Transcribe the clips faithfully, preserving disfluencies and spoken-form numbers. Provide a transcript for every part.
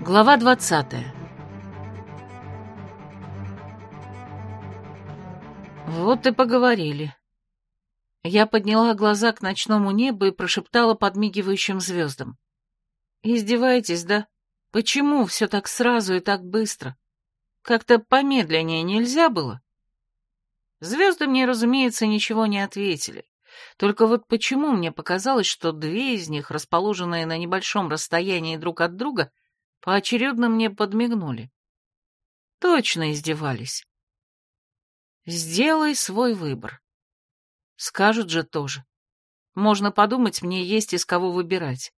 Глава двадцатая. Вот и поговорили. Я подняла глаза к ночному небу и прошептала подмигивающим звездам. «Издеваетесь, да? Почему все так сразу и так быстро? Как-то помедленнее нельзя было?» Звезды мне, разумеется, ничего не ответили. Только вот почему мне показалось, что две из них, расположенные на небольшом расстоянии друг от друга, поочередно мне подмигнули. Точно издевались. Сделай свой выбор. Скажут же тоже. Можно подумать, мне есть из кого выбирать.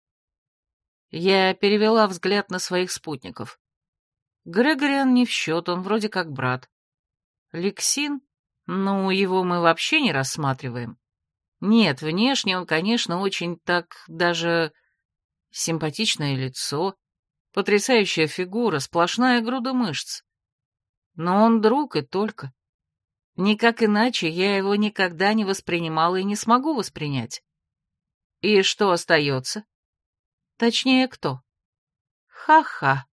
Я перевела взгляд на своих спутников. Грегориан не в счет, он вроде как брат. Лексин? Ну, его мы вообще не рассматриваем. Нет, внешне он, конечно, очень так даже симпатичное лицо, потрясающая фигура, сплошная груда мышц. Но он друг и только. Никак иначе я его никогда не воспринимала и не смогу воспринять. И что остается? Точнее, кто? Ха-ха.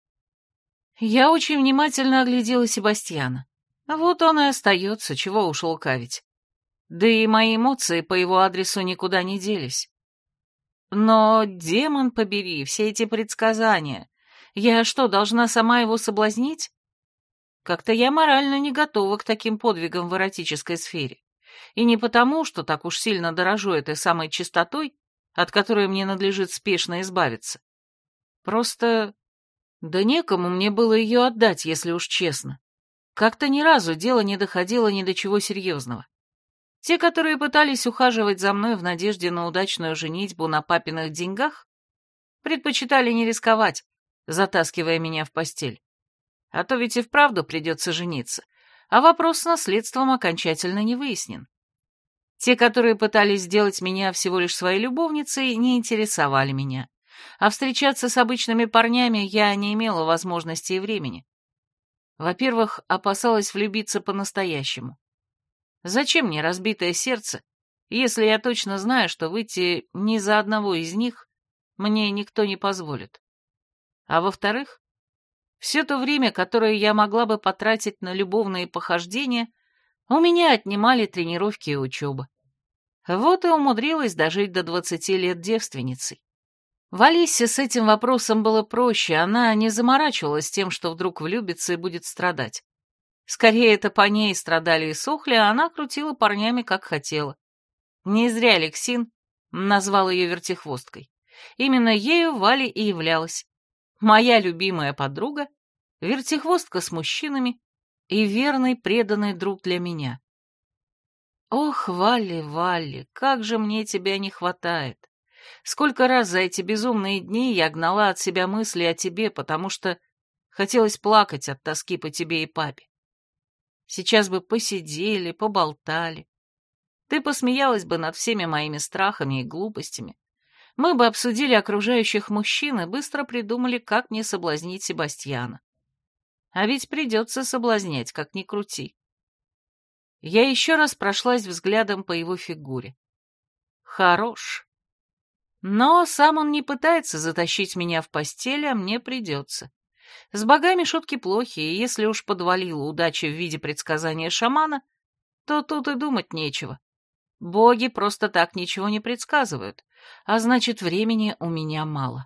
Я очень внимательно оглядела Себастьяна. Вот он и остается, чего уж лукавить. Да и мои эмоции по его адресу никуда не делись. Но, демон побери, все эти предсказания. Я что, должна сама его соблазнить? Как-то я морально не готова к таким подвигам в эротической сфере. И не потому, что так уж сильно дорожу этой самой чистотой, от которой мне надлежит спешно избавиться. Просто... да некому мне было ее отдать, если уж честно. Как-то ни разу дело не доходило ни до чего серьезного. Те, которые пытались ухаживать за мной в надежде на удачную женитьбу на папиных деньгах, предпочитали не рисковать, затаскивая меня в постель. А то ведь и вправду придется жениться, а вопрос с наследством окончательно не выяснен. Те, которые пытались сделать меня всего лишь своей любовницей, не интересовали меня, а встречаться с обычными парнями я не имела возможности и времени. Во-первых, опасалась влюбиться по-настоящему. Зачем мне разбитое сердце, если я точно знаю, что выйти ни за одного из них мне никто не позволит? А во-вторых, все то время, которое я могла бы потратить на любовные похождения, у меня отнимали тренировки и учеба. Вот и умудрилась дожить до двадцати лет девственницей. В Алисе с этим вопросом было проще, она не заморачивалась тем, что вдруг влюбится и будет страдать. Скорее, это по ней страдали и сохли, а она крутила парнями, как хотела. Не зря Лексин назвал ее вертихвосткой. Именно ею Валя и являлась. Моя любимая подруга, вертихвостка с мужчинами и верный преданный друг для меня. Ох, Валли, Валли, как же мне тебя не хватает. Сколько раз за эти безумные дни я гнала от себя мысли о тебе, потому что хотелось плакать от тоски по тебе и папе. Сейчас бы посидели, поболтали. Ты посмеялась бы над всеми моими страхами и глупостями. Мы бы обсудили окружающих мужчин и быстро придумали, как мне соблазнить Себастьяна. А ведь придется соблазнять, как ни крути. Я еще раз прошлась взглядом по его фигуре. Хорош. Но сам он не пытается затащить меня в постель, а мне придется. С богами шутки плохи, и если уж подвалила удача в виде предсказания шамана, то тут и думать нечего. Боги просто так ничего не предсказывают, а значит, времени у меня мало.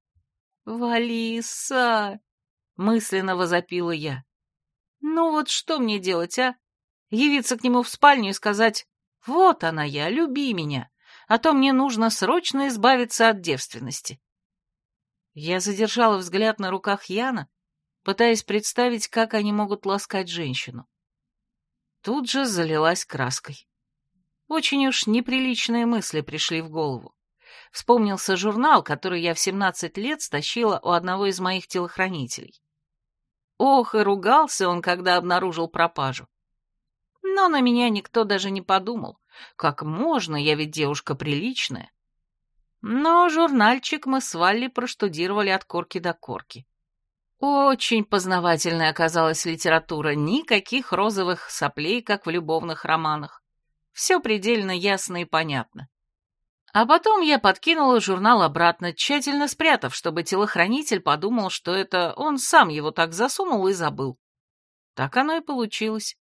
«Валиса!» — мысленно возопила я. «Ну вот что мне делать, а? Явиться к нему в спальню и сказать: вот она я, люби меня, а то мне нужно срочно избавиться от девственности». Я задержала взгляд на руках Яна, пытаясь представить, как они могут ласкать женщину. Тут же залилась краской. Очень уж неприличные мысли пришли в голову. Вспомнился журнал, который я в семнадцать лет стащила у одного из моих телохранителей. Ох, и ругался он, когда обнаружил пропажу. Но на меня никто даже не подумал. Как можно, я ведь девушка приличная. Но журнальчик мы с Валли проштудировали от корки до корки. Очень познавательной оказалась литература, никаких розовых соплей, как в любовных романах. Все предельно ясно и понятно. А потом я подкинула журнал обратно, тщательно спрятав, чтобы телохранитель подумал, что это он сам его так засунул и забыл. Так оно и получилось.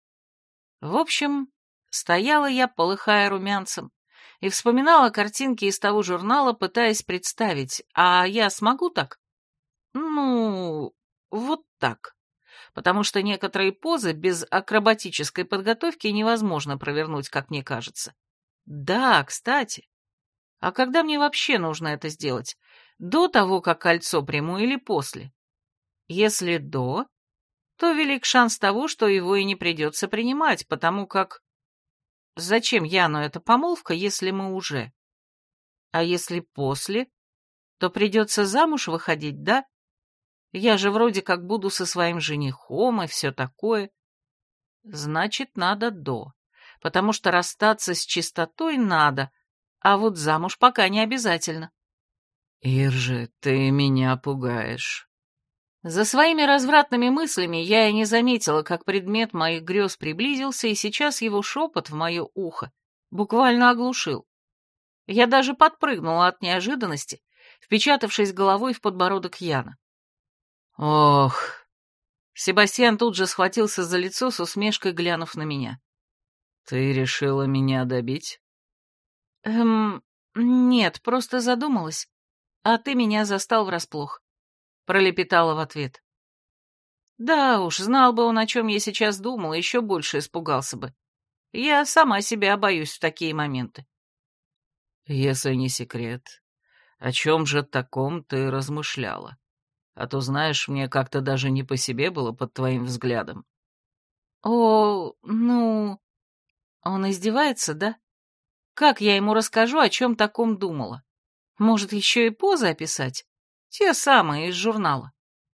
В общем, стояла я, полыхая румянцем, и вспоминала картинки из того журнала, пытаясь представить, а я смогу так? Ну, вот так. Потому что некоторые позы без акробатической подготовки невозможно провернуть, как мне кажется. Да, кстати. А когда мне вообще нужно это сделать? До того, как кольцо приму, или после? Если до, то велик шанс того, что его и не придется принимать, потому как... Зачем Яну эта помолвка, если мы уже? А если после, то придется замуж выходить, да? Я же вроде как буду со своим женихом и все такое. Значит, надо до, потому что расстаться с чистотой надо, а вот замуж пока не обязательно. Иржи, ты меня пугаешь. За своими развратными мыслями я и не заметила, как предмет моих грез приблизился, и сейчас его шепот в мое ухо буквально оглушил. Я даже подпрыгнула от неожиданности, впечатавшись головой в подбородок Яна. Ох. Себастьян тут же схватился за лицо с усмешкой, глянув на меня. Ты решила меня добить? Эм, нет, просто задумалась, а ты меня застал врасплох. Пролепетала в ответ. Да уж, знал бы он, о чем я сейчас думала, еще больше испугался бы. Я сама себя боюсь в такие моменты. Если не секрет, о чем же таком ты размышляла? А то, знаешь, мне как-то даже не по себе было под твоим взглядом. О, ну... Он издевается, да? Как я ему расскажу, о чем таком думала? Может, еще и позы описать? Те самые из журнала.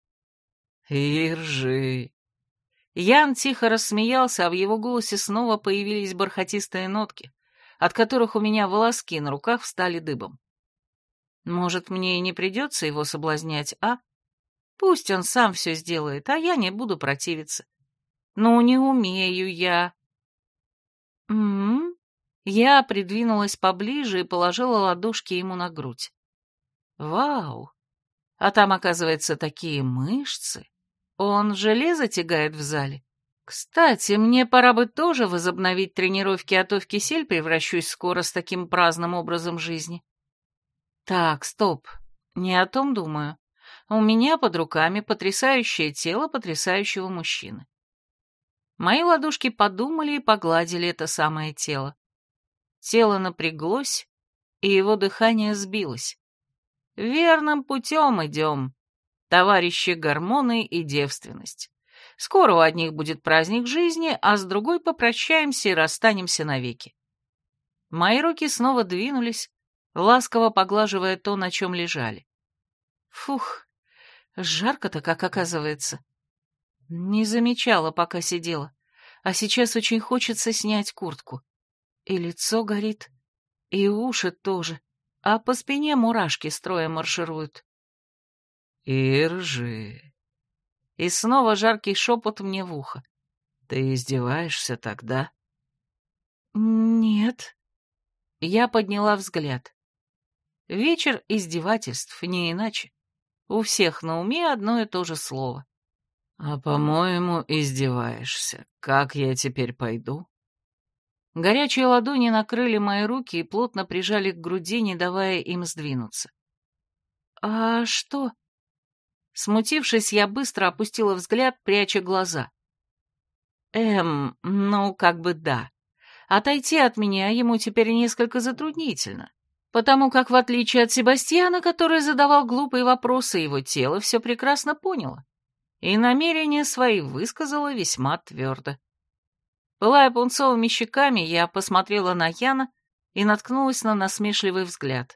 Иржи. Ян тихо рассмеялся, а в его голосе снова появились бархатистые нотки, от которых у меня волоски на руках встали дыбом. Может, мне и не придется его соблазнять, а? Пусть он сам все сделает, а я не буду противиться. Ну, не умею я. М-м-м. Я придвинулась поближе и положила ладошки ему на грудь. Вау! А там, оказывается, такие мышцы. Он железо тягает в зале. Кстати, мне пора бы тоже возобновить тренировки, а то в кисель превращусь скоро с таким праздным образом жизни. Так, стоп, не о том думаю. У меня под руками потрясающее тело потрясающего мужчины. Мои ладошки подумали и погладили это самое тело. Тело напряглось, и его дыхание сбилось. Верным путем идем, товарищи гормоны и девственность. Скоро у одних будет праздник жизни, а с другой попрощаемся и расстанемся навеки. Мои руки снова двинулись, ласково поглаживая то, на чем лежали. Фух, жарко-то как оказывается. Не замечала, пока сидела, а сейчас очень хочется снять куртку. И лицо горит, и уши тоже, а по спине мурашки строем маршируют. Иржи. И снова жаркий шепот мне в ухо. Ты издеваешься тогда? Нет. Я подняла взгляд. Вечер издевательств, не иначе. У всех на уме одно и то же слово. А, по-моему, издеваешься. Как я теперь пойду? Горячие ладони накрыли мои руки и плотно прижали к груди, не давая им сдвинуться. «А что?» Смутившись, я быстро опустила взгляд, пряча глаза. «Эм, ну, как бы да. Отойти от меня ему теперь несколько затруднительно, потому как, в отличие от Себастьяна, который задавал глупые вопросы, его тело все прекрасно поняло и намерения свои высказала весьма твердо. Пылая пунцовыми щеками, я посмотрела на Яна и наткнулась на насмешливый взгляд.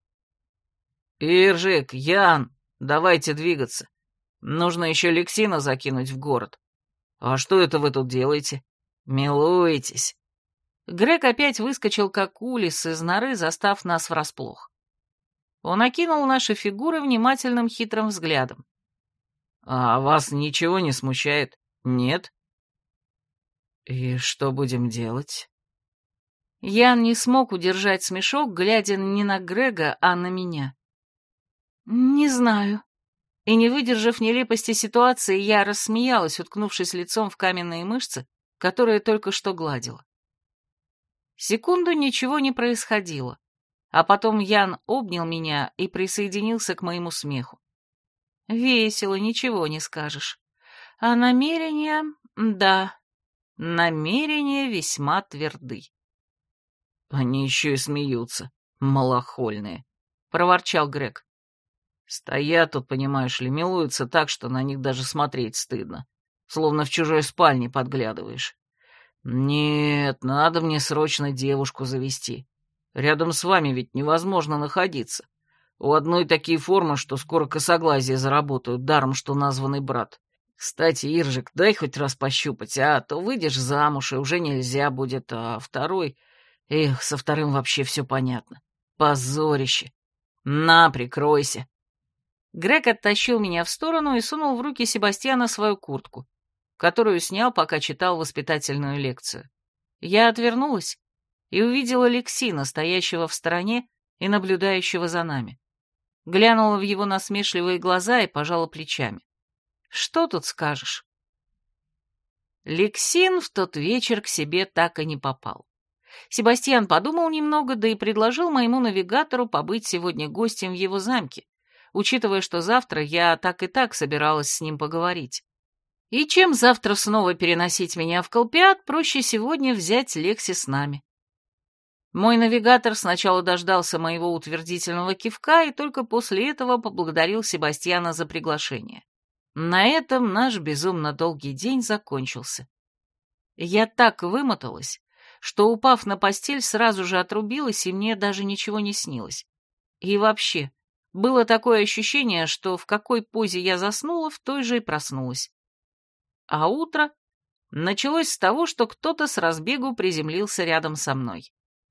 «Иржик, Ян, давайте двигаться. Нужно еще Лексина закинуть в город. А что это вы тут делаете? Милуетесь». Грег опять выскочил, как улис из норы, застав нас врасплох. Он окинул наши фигуры внимательным хитрым взглядом. «А вас ничего не смущает? Нет?» «И что будем делать?» Ян не смог удержать смешок, глядя не на Грега, а на меня. «Не знаю». И не выдержав нелепости ситуации, я рассмеялась, уткнувшись лицом в каменные мышцы, которые только что гладила. Секунду ничего не происходило, а потом Ян обнял меня и присоединился к моему смеху. Весело, ничего не скажешь. А намерения... да, намерения весьма тверды. «Они еще и смеются, малохольные», — проворчал Грег. «Стоят тут, понимаешь ли, милуются так, что на них даже смотреть стыдно, словно в чужой спальне подглядываешь. Нет, надо мне срочно девушку завести. Рядом с вами ведь невозможно находиться. У одной такие формы, что скоро косоглазие заработают, даром, что названный брат. Кстати, Иржик, дай хоть раз пощупать, а то выйдешь замуж, и уже нельзя будет, а второй... Эх, со вторым вообще все понятно. Позорище. На, прикройся». Грег оттащил меня в сторону и сунул в руки Себастьяна свою куртку, которую снял, пока читал воспитательную лекцию. Я отвернулась и увидела Лексина, стоящего в стороне и наблюдающего за нами. Глянула в его насмешливые глаза и пожала плечами. Что тут скажешь? Лексин в тот вечер к себе так и не попал. Себастьян подумал немного, да и предложил моему навигатору побыть сегодня гостем в его замке, учитывая, что завтра я так и так собиралась с ним поговорить. И чем завтра снова переносить меня в Колпиат, проще сегодня взять Лекси с нами. Мой навигатор сначала дождался моего утвердительного кивка и только после этого поблагодарил Себастьяна за приглашение. На этом наш безумно долгий день закончился. Я так вымоталась, что, упав на постель, сразу же отрубилась, и мне даже ничего не снилось. И вообще, было такое ощущение, что в какой позе я заснула, в той же и проснулась. А утро началось с того, что кто-то с разбегу приземлился рядом со мной.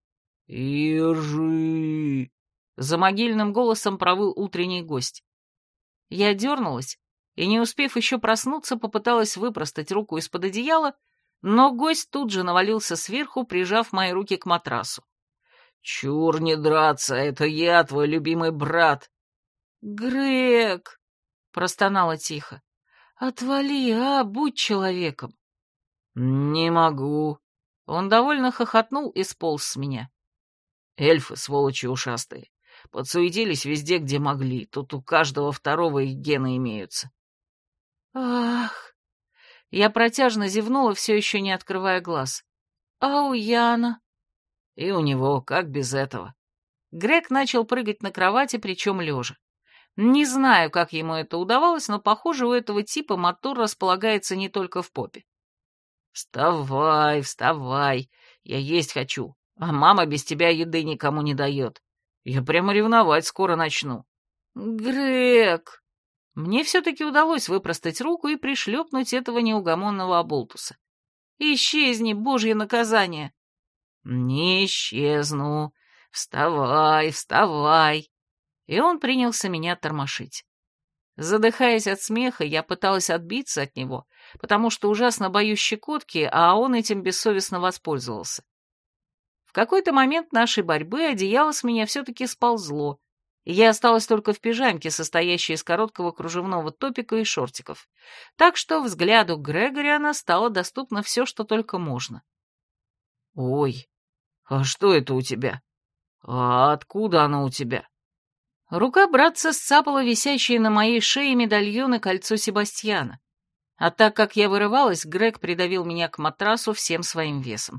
«Иржи!» — за могильным голосом провыл утренний гость. Я дернулась и, не успев еще проснуться, попыталась выпростать руку из-под одеяла, но гость тут же навалился сверху, прижав мои руки к матрасу. «Чур не драться, это я, твой любимый брат!» «Грег!» — простонала тихо. «Отвали, а, будь человеком!» «Не могу!» Он довольно хохотнул и сполз с меня. Эльфы, сволочи ушастые, подсуетились везде, где могли. Тут у каждого второго их гены имеются. Ах! Я протяжно зевнула, все еще не открывая глаз. А у Яна? И у него, как без этого? Грег начал прыгать на кровати, причем лежа. Не знаю, как ему это удавалось, но, похоже, у этого типа мотор располагается не только в попе. «Вставай, вставай, я есть хочу, а мама без тебя еды никому не дает. Я прямо ревновать скоро начну». «Грег!» Мне все-таки удалось выпростать руку и пришлепнуть этого неугомонного оболтуса. «Исчезни, божье наказание!» «Не исчезну. Вставай, вставай!» И он принялся меня тормошить. Задыхаясь от смеха, я пыталась отбиться от него, потому что ужасно боюсь щекотки, а он этим бессовестно воспользовался. В какой-то момент нашей борьбы одеяло с меня все-таки сползло, и я осталась только в пижамке, состоящей из короткого кружевного топика и шортиков, так что взгляду Грегориана стало доступно все, что только можно. «Ой, а что это у тебя? А откуда оно у тебя?» Рука братца сцапала висящие на моей шее медальон и кольцо Себастьяна, а так как я вырывалась, Грег придавил меня к матрасу всем своим весом.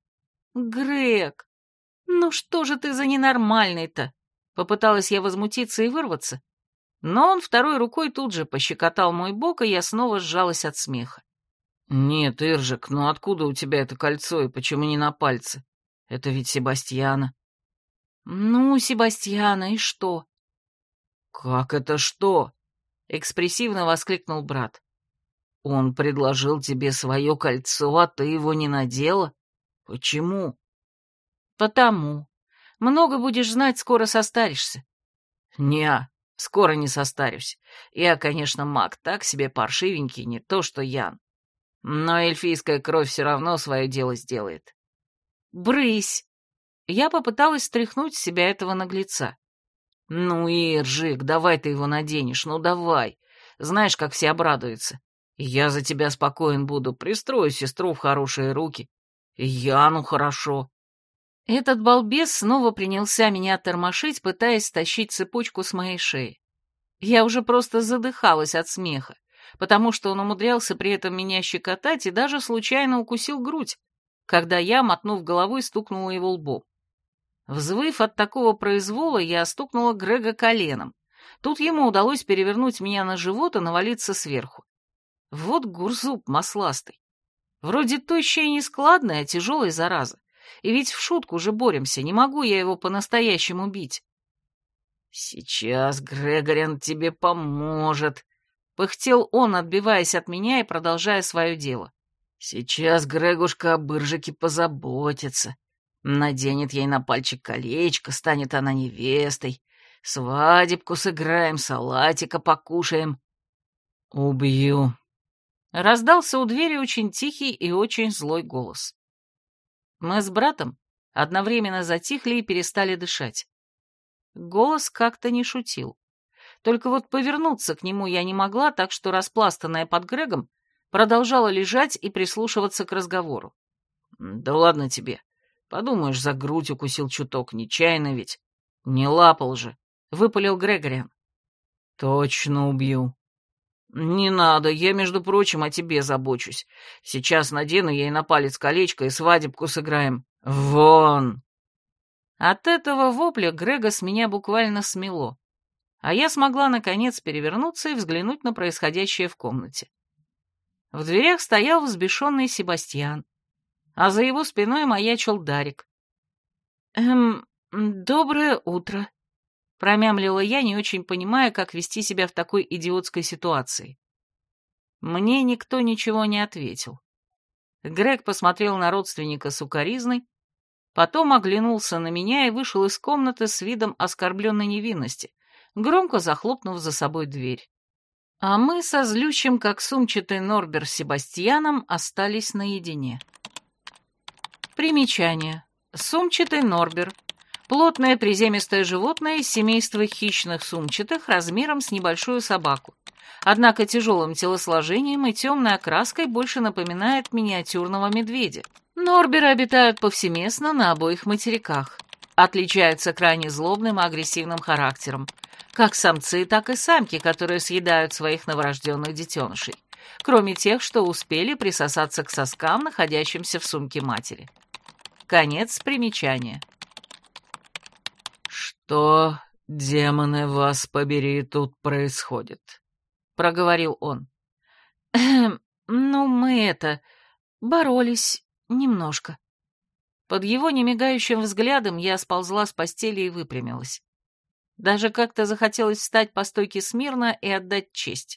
«Грег, ну что же ты за ненормальный-то?» Попыталась я возмутиться и вырваться, но он второй рукой тут же пощекотал мой бок, и я снова сжалась от смеха. «Нет, Иржик, ну откуда у тебя это кольцо и почему не на пальце? Это ведь Себастьяна». «Ну, Себастьяна, и что?» «Как это что?» — экспрессивно воскликнул брат. «Он предложил тебе свое кольцо, а ты его не надела? Почему?» «Потому. Много будешь знать, скоро состаришься». «Не, скоро не состарюсь. Я, конечно, маг, так себе паршивенький, не то что Ян. Но эльфийская кровь все равно свое дело сделает». «Брысь!» я попыталась стряхнуть с себя этого наглеца. «Ну, Иржик, давай ты его наденешь, ну давай. Знаешь, как все обрадуются. Я за тебя спокоен буду, пристрою сестру в хорошие руки. И Яну хорошо». Этот балбес снова принялся меня тормошить, пытаясь стащить цепочку с моей шеи. Я уже просто задыхалась от смеха, потому что он умудрялся при этом меня щекотать и даже случайно укусил грудь, когда я, мотнув головой, стукнула его лбом. Взвыв от такого произвола, я стукнула Грега коленом. Тут ему удалось перевернуть меня на живот и навалиться сверху. Вот гурзуб масластый. Вроде тощая и нескладная, а тяжелая зараза. И ведь в шутку же боремся, не могу я его по-настоящему бить. «Сейчас Грегориан тебе поможет», — пыхтел он, отбиваясь от меня и продолжая свое дело. «Сейчас Грегушка об Иржике позаботится. Наденет ей на пальчик колечко, станет она невестой. Свадебку сыграем, салатика покушаем». «Убью», — раздался у двери очень тихий и очень злой голос. Мы с братом одновременно затихли и перестали дышать. Голос как-то не шутил. Только вот повернуться к нему я не могла, так что, распластанная под Грегом, продолжала лежать и прислушиваться к разговору. «Да ладно тебе. Подумаешь, за грудь укусил чуток, нечаянно ведь. Не лапал же», — выпалил Грегориан. «Точно убью». «Не надо, я, между прочим, о тебе забочусь. Сейчас надену ей на палец колечко и свадебку сыграем. Вон!» От этого вопля Грега с меня буквально смело, а я смогла, наконец, перевернуться и взглянуть на происходящее в комнате. В дверях стоял взбешенный Себастьян, а за его спиной маячил Дарик. «Эм, доброе утро», — промямлила я, не очень понимая, как вести себя в такой идиотской ситуации. Мне никто ничего не ответил. Грег посмотрел на родственника с укоризной, потом оглянулся на меня и вышел из комнаты с видом оскорбленной невинности, громко захлопнув за собой дверь. А мы со злющим, как сумчатый Норбер с Себастьяном, остались наедине. Примечание. Сумчатый Норбер. Плотное приземистое животное из семейства хищных сумчатых размером с небольшую собаку. Однако тяжелым телосложением и темной окраской больше напоминает миниатюрного медведя. Норберы обитают повсеместно на обоих материках. Отличаются крайне злобным и агрессивным характером. Как самцы, так и самки, которые съедают своих новорожденных детенышей. Кроме тех, что успели присосаться к соскам, находящимся в сумке матери. Конец примечания. «Что, демоны, вас побери, тут происходит?» — проговорил он. «Эм, ну мы это... боролись... немножко». Под его немигающим взглядом я сползла с постели и выпрямилась. Даже как-то захотелось встать по стойке смирно и отдать честь.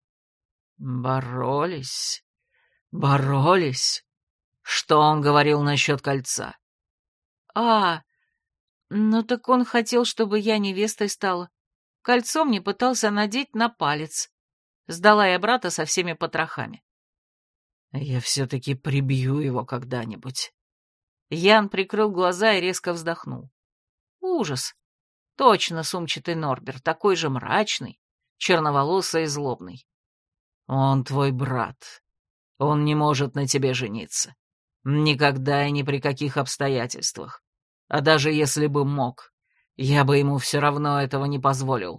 «Боролись? Боролись? Что он говорил насчет кольца?» «А, ну так он хотел, чтобы я невестой стала. Кольцо мне пытался надеть на палец». Сдала я брата со всеми потрохами. «Я все-таки прибью его когда-нибудь». Ян прикрыл глаза и резко вздохнул. Ужас. Точно сумчатый Норбер, такой же мрачный, черноволосый и злобный. «Он твой брат. Он не может на тебе жениться. Никогда и ни при каких обстоятельствах. А даже если бы мог, я бы ему все равно этого не позволил».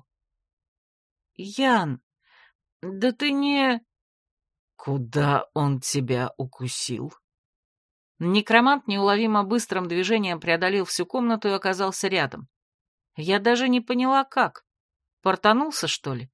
«Ян, да ты не...» «Куда он тебя укусил?» Некромант неуловимо быстрым движением преодолел всю комнату и оказался рядом. Я даже не поняла, как. Портанулся, что ли?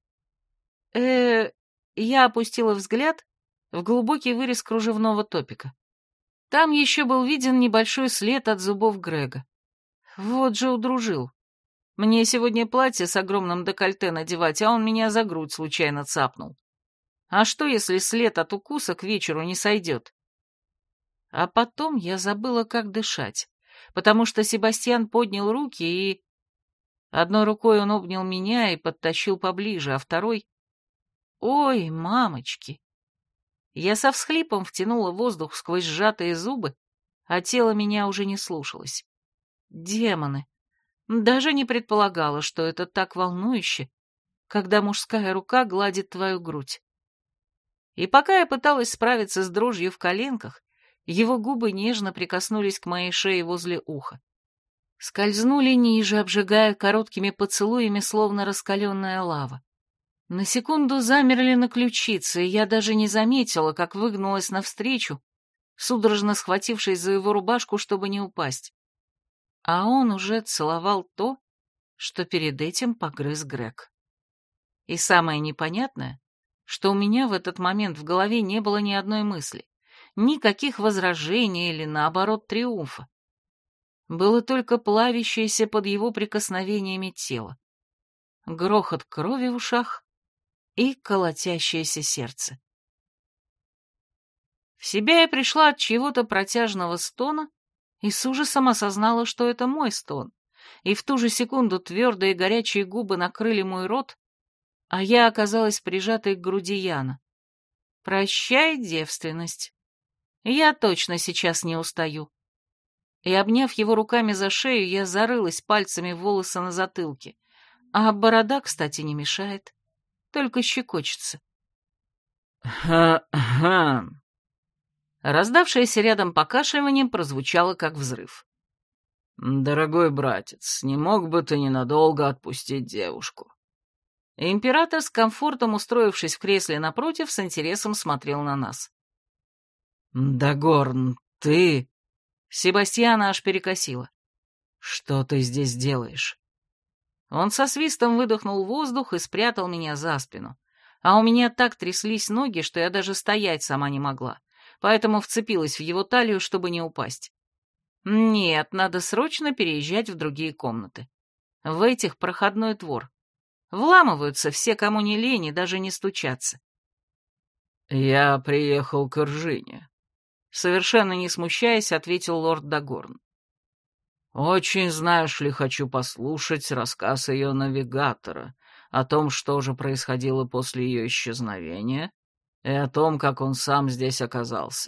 э Я опустила взгляд в глубокий вырез кружевного топика. Там еще был виден небольшой след от зубов Грега. Вот же удружил. Мне сегодня платье с огромным декольте надевать, а он меня за грудь случайно цапнул. А что, если след от укуса к вечеру не сойдет? А потом я забыла, как дышать, потому что Себастьян поднял руки и... Одной рукой он обнял меня и подтащил поближе, а второй... Ой, мамочки! Я со всхлипом втянула воздух сквозь сжатые зубы, а тело меня уже не слушалось. Демоны. Даже не предполагала, что это так волнующе, когда мужская рука гладит твою грудь. И пока я пыталась справиться с дрожью в коленках, его губы нежно прикоснулись к моей шее возле уха. Скользнули ниже, обжигая короткими поцелуями, словно раскаленная лава. На секунду замерли на ключице, и я даже не заметила, как выгнулась навстречу, судорожно схватившись за его рубашку, чтобы не упасть. А он уже целовал то, что перед этим погрыз Грег. И самое непонятное, что у меня в этот момент в голове не было ни одной мысли, никаких возражений или, наоборот, триумфа. Было только плавящееся под его прикосновениями тело, грохот крови в ушах и колотящееся сердце. В себя я пришла от чего-то протяжного стона и с ужасом осознала, что это мой стон, и в ту же секунду твердые горячие губы накрыли мой рот, а я оказалась прижатой к груди Яна. Прощай, девственность. Я точно сейчас не устаю. И, обняв его руками за шею, я зарылась пальцами в волосы на затылке, а борода, кстати, не мешает, только щекочется. «Ха-ха!» Раздавшееся рядом покашливание прозвучало, как взрыв. «Дорогой братец, не мог бы ты ненадолго отпустить девушку?» Император, с комфортом устроившись в кресле напротив, с интересом смотрел на нас. «Дагорн, ты...» Себастьяна аж перекосило. «Что ты здесь делаешь?» Он со свистом выдохнул воздух и спрятал меня за спину. А у меня так тряслись ноги, что я даже стоять сама не могла, поэтому вцепилась в его талию, чтобы не упасть. Нет, надо срочно переезжать в другие комнаты. В этих проходной двор. Вламываются все, кому не лень, и даже не стучатся. «Я приехал к Иржине», — совершенно не смущаясь, ответил лорд Дагорн. «Очень, знаешь ли, хочу послушать рассказ ее навигатора о том, что же происходило после ее исчезновения, и о том, как он сам здесь оказался».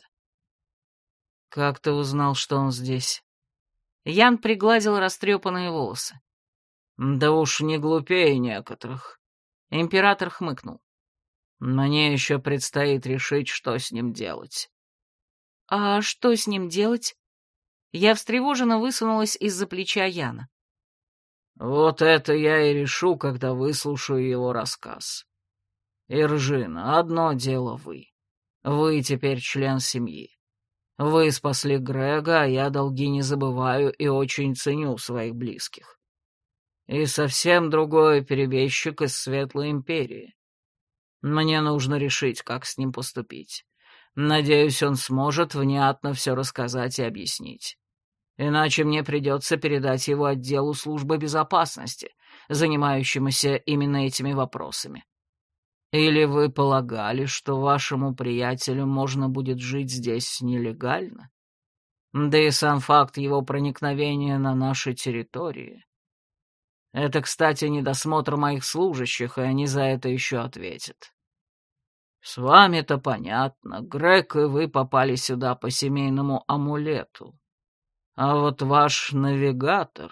«Как ты узнал, что он здесь?» Ян пригладил растрепанные волосы. «Да уж не глупее некоторых». Император хмыкнул. «Мне еще предстоит решить, что с ним делать». «А что с ним делать?» Я встревоженно высунулась из-за плеча Яна. «Вот это я и решу, когда выслушаю его рассказ. Иржина, одно дело вы. Вы теперь член семьи. Вы спасли Грега, а я долги не забываю и очень ценю своих близких. И совсем другой перебежчик из Светлой Империи. Мне нужно решить, как с ним поступить. Надеюсь, он сможет внятно все рассказать и объяснить. Иначе мне придется передать его отделу службы безопасности, занимающемуся именно этими вопросами. Или вы полагали, что вашему приятелю можно будет жить здесь нелегально? Да и сам факт его проникновения на наши территории. Это, кстати, недосмотр моих служащих, и они за это еще ответят. С вами-то понятно, Грег и вы попали сюда по семейному амулету. А вот ваш навигатор...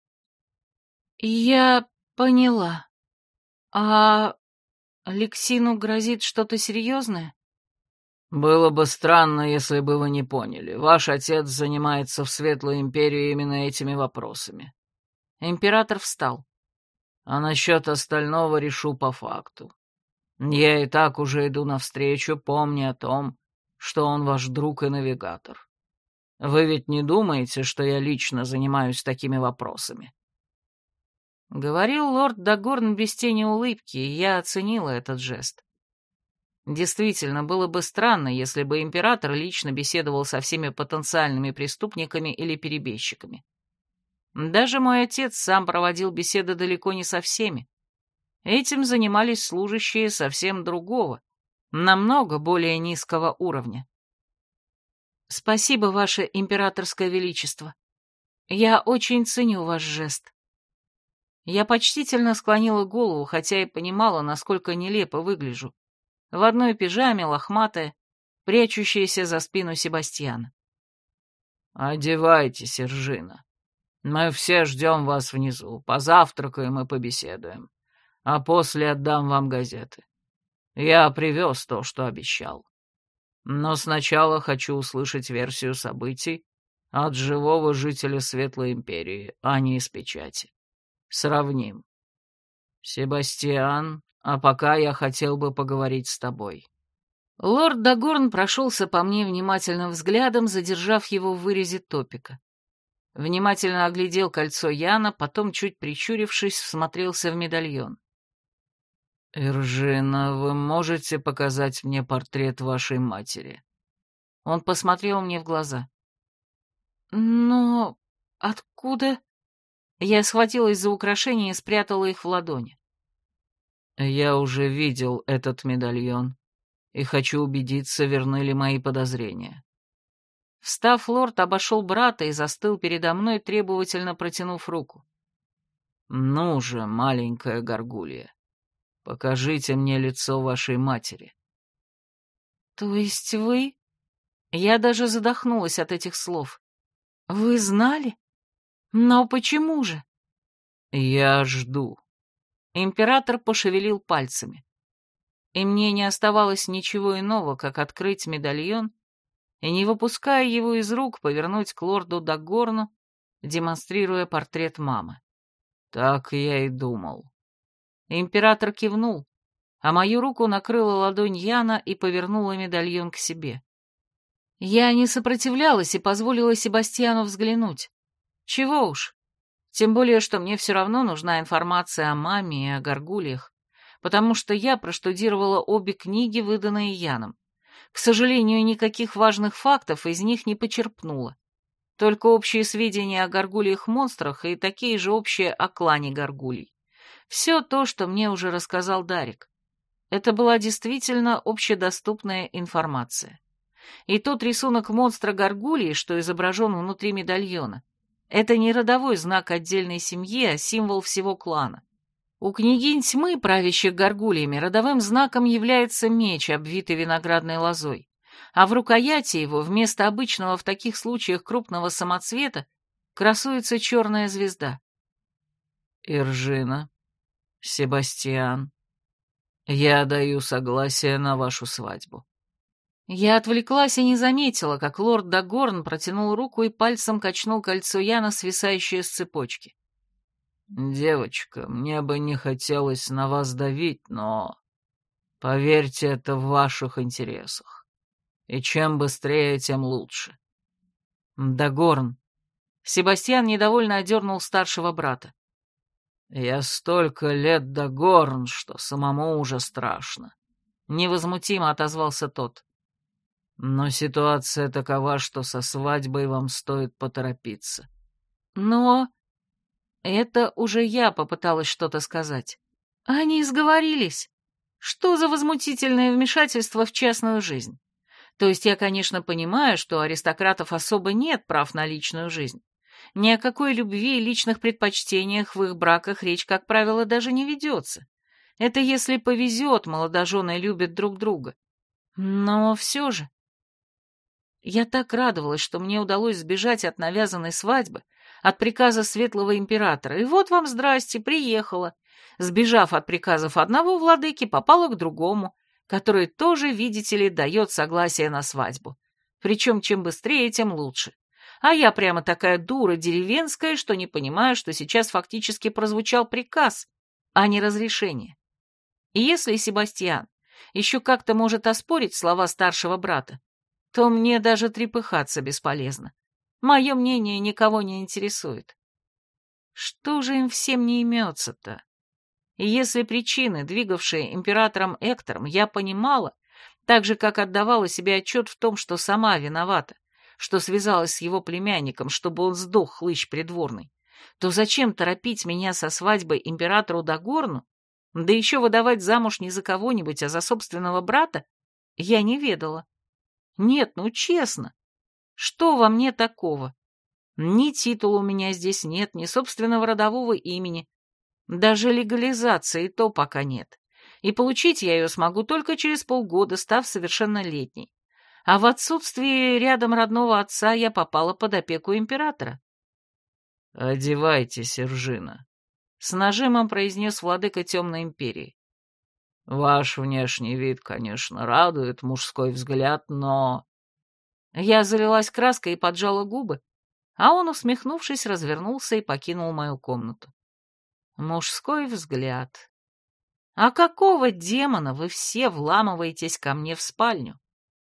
Я поняла. А Лексину грозит что-то серьезное? Было бы странно, если бы вы не поняли. Ваш отец занимается в Светлой Империи именно этими вопросами. Император встал. А насчет остального решу по факту. Я и так уже иду навстречу, помня о том, что он ваш друг и навигатор. Вы ведь не думаете, что я лично занимаюсь такими вопросами?» Говорил лорд Дагорн без тени улыбки, и я оценила этот жест. Действительно, было бы странно, если бы император лично беседовал со всеми потенциальными преступниками или перебежчиками. Даже мой отец сам проводил беседы далеко не со всеми. Этим занимались служащие совсем другого, намного более низкого уровня. Спасибо, ваше императорское величество. Я очень ценю ваш жест. Я почтительно склонила голову, хотя и понимала, насколько нелепо выгляжу. В одной пижаме, лохматая, прячущаяся за спину Себастьяна. «Одевайтесь, Иржина. Мы все ждем вас внизу, позавтракаем и побеседуем, а после отдам вам газеты. Я привез то, что обещал. Но сначала хочу услышать версию событий от живого жителя Светлой Империи, а не из печати. Сравним. Себастьян, а пока я хотел бы поговорить с тобой». Лорд Дагорн прошелся по мне внимательным взглядом, задержав его в вырезе топика. Внимательно оглядел кольцо Яна, потом, чуть прищурившись, всмотрелся в медальон. «Иржина, вы можете показать мне портрет вашей матери?» Он посмотрел мне в глаза. «Но откуда?» Я схватилась за украшения и спрятала их в ладони. «Я уже видел этот медальон и хочу убедиться, верны ли мои подозрения». Встав, лорд обошел брата и застыл передо мной, требовательно протянув руку. «Ну же, маленькая горгулья, покажите мне лицо вашей матери». «То есть вы...» Я даже задохнулась от этих слов. «Вы знали? Но почему же?» «Я жду». Император пошевелил пальцами. И мне не оставалось ничего иного, как открыть медальон и, не выпуская его из рук, повернуть к лорду Дагорну, демонстрируя портрет мамы. «Так я и думал». Император кивнул, а мою руку накрыла ладонь Яна и повернула медальон к себе. Я не сопротивлялась и позволила Себастьяну взглянуть. Чего уж. Тем более, что мне все равно нужна информация о маме и о горгульях, потому что я проштудировала обе книги, выданные Яном. К сожалению, никаких важных фактов из них не почерпнула. Только общие сведения о горгульях-монстрах и такие же общие о клане горгулей. Все то, что мне уже рассказал Дарик. Это была действительно общедоступная информация. И тот рисунок монстра горгулии, что изображен внутри медальона, это не родовой знак отдельной семьи, а символ всего клана. У княгинь тьмы, правящих горгульями, родовым знаком является меч, обвитый виноградной лозой, а в рукояти его вместо обычного в таких случаях крупного самоцвета красуется черная звезда. «Иржина, Себастьян, я даю согласие на вашу свадьбу». Я отвлеклась и не заметила, как лорд Дагорн протянул руку и пальцем качнул кольцо Яна, свисающее с цепочки. «Девочка, мне бы не хотелось на вас давить, но, поверьте, это в ваших интересах. И чем быстрее, тем лучше». «Дагорн». Себастьян недовольно одернул старшего брата. «Я столько лет Дагорн, что самому уже страшно», — невозмутимо отозвался тот. «Но ситуация такова, что со свадьбой вам стоит поторопиться». «Но...» Это уже я попыталась что-то сказать. Они сговорились. Что за возмутительное вмешательство в частную жизнь? То есть я, конечно, понимаю, что у аристократов особо нет прав на личную жизнь. Ни о какой любви и личных предпочтениях в их браках речь, как правило, даже не ведется. Это если повезет, молодожены любят друг друга. Но все же... Я так радовалась, что мне удалось сбежать от навязанной свадьбы, от приказа Светлого Императора, и вот вам здрасте, приехала. Сбежав от приказов одного владыки, попала к другому, который тоже, видите ли, дает согласие на свадьбу. Причем чем быстрее, тем лучше. А я прямо такая дура деревенская, что не понимаю, что сейчас фактически прозвучал приказ, а не разрешение. И если Себастьян еще как-то может оспорить слова старшего брата, то мне даже трепыхаться бесполезно. Мое мнение никого не интересует. Что же им всем не имется-то? И если причины, двигавшие императором Эктором, я понимала, так же, как отдавала себе отчет в том, что сама виновата, что связалась с его племянником, чтобы он сдох, хлыщ придворный, то зачем торопить меня со свадьбой императору Дагорну, да еще выдавать замуж не за кого-нибудь, а за собственного брата, я не ведала. Нет, ну честно, что во мне такого? Ни титула у меня здесь нет, ни собственного родового имени, даже легализации и то пока нет. И получить я ее смогу только через полгода, став совершеннолетней. А в отсутствии рядом родного отца я попала под опеку императора. «Одевайтесь, Эржина», — с нажимом произнес владыка Темной Империи. «Ваш внешний вид, конечно, радует мужской взгляд, но...» Я залилась краской и поджала губы, а он, усмехнувшись, развернулся и покинул мою комнату. Мужской взгляд. А какого демона вы все вламываетесь ко мне в спальню?